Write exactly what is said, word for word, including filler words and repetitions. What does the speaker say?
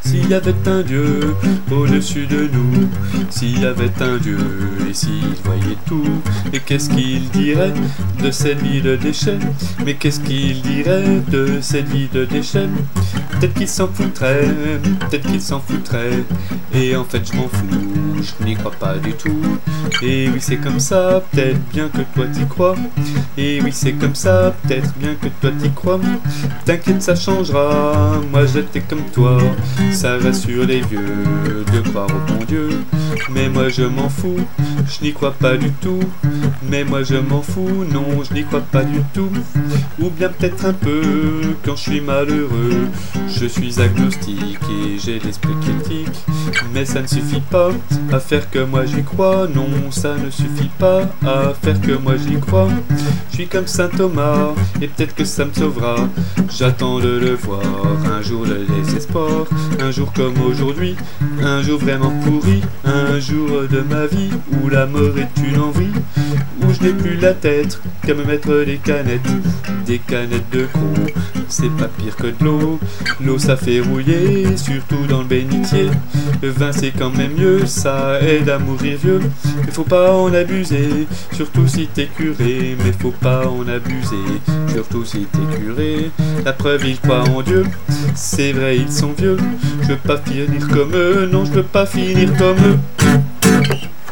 s'il y avait un Dieu au-dessus de nous, s'il y avait un Dieu et s'il voyait tout, et qu'est-ce qu'il dirait de cette vie de déchets? Mais qu'est-ce qu'il dirait de cette vie de déchets? Peut-être qu'il s'en foutrait, peut-être qu'il s'en foutrait, et en fait je m'en fous, je n'y crois pas du tout. Et oui c'est comme ça, peut-être bien que toi t'y crois, et oui c'est comme ça, peut-être bien que toi t'y crois. T'inquiète ça changera, moi j'étais comme toi, ça rassure les vieux de croire au bon Dieu. Mais moi je m'en fous, je n'y crois pas du tout. Mais moi je m'en fous, non je n'y crois pas du tout. Ou bien peut-être un peu, quand je suis malheureux, je suis agnostique et j'ai l'esprit critique. Mais ça ne suffit pas à faire que moi j'y crois, non ça ne suffit pas à faire que moi j'y crois. Je suis comme saint Thomas et peut-être que ça me sauvera. J'attends de le voir, un jour le désespoir, un jour comme aujourd'hui, un jour vraiment pourri, un jour de ma vie où la mort est une envie, où je n'ai plus la tête qu'à me mettre des canettes, des canettes de gros, c'est pas pire que de l'eau. L'eau ça fait rouiller, surtout dans le bénitier. Le vin c'est quand même mieux, ça aide à mourir vieux. Mais faut pas en abuser, surtout si t'es curé. Mais faut pas en abuser, surtout si t'es curé. La preuve ils croient en Dieu, c'est vrai ils sont vieux. Je veux pas finir comme eux, non je veux pas finir comme eux.